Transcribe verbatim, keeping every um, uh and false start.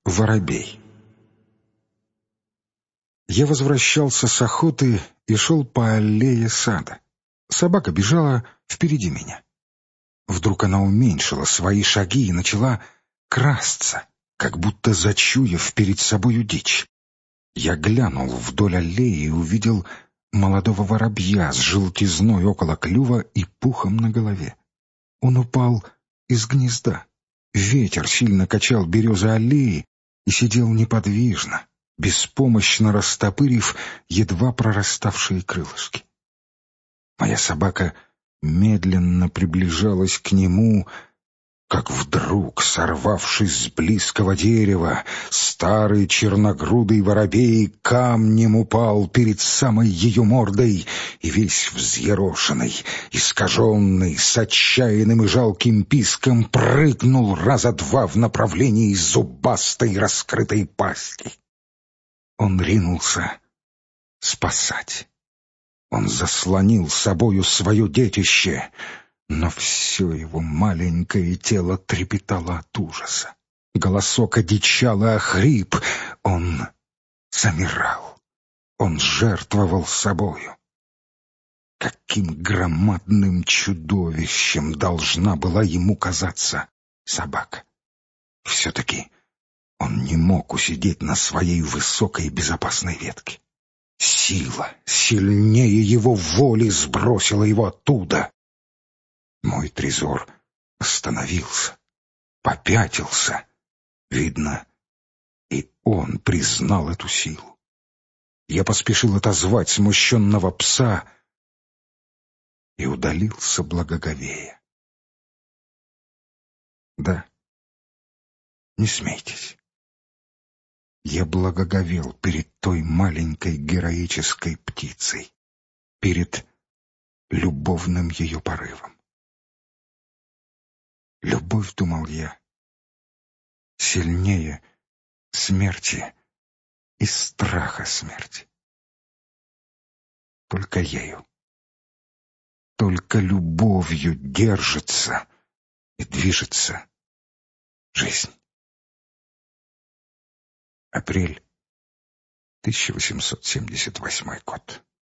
Воробей. Я возвращался с охоты и шел по аллее сада. Собака бежала впереди меня. Вдруг она уменьшила свои шаги и начала красться, как будто зачуяв перед собою дичь. Я глянул вдоль аллеи и увидел молодого воробья с желтизной около клюва и пухом на голове. Он упал из гнезда. Ветер сильно качал березы аллеи и сидел неподвижно, беспомощно растопырив едва прораставшие крылышки. Моя собака медленно приближалась к нему, как вдруг, сорвавшись с близкого дерева, старый черногрудый воробей камнем упал перед самой ее мордой и весь взъерошенный, искаженный, с отчаянным и жалким писком прыгнул раза два в направлении зубастой раскрытой пасти. Он ринулся спасать. Он заслонил собою свое детище, но все его маленькое тело трепетало от ужаса. Голосок одичал и охрип. Он замирал. Он жертвовал собою. Каким громадным чудовищем должна была ему казаться собака. Все-таки он не мог усидеть на своей высокой безопасной ветке. Сила, сильнее его воли, сбросила его оттуда. Мой трезор остановился, попятился. Видно, и он признал эту силу. Я поспешил отозвать смущенного пса и удалился благоговея. Да, не смейтесь. Я благоговел перед той маленькой героической птицей, перед любовным ее порывом. Любовь, думал я, сильнее смерти и страха смерти. Только ею, только любовью держится и движется жизнь. Апрель тысяча восемьсот семьдесят восьмой год.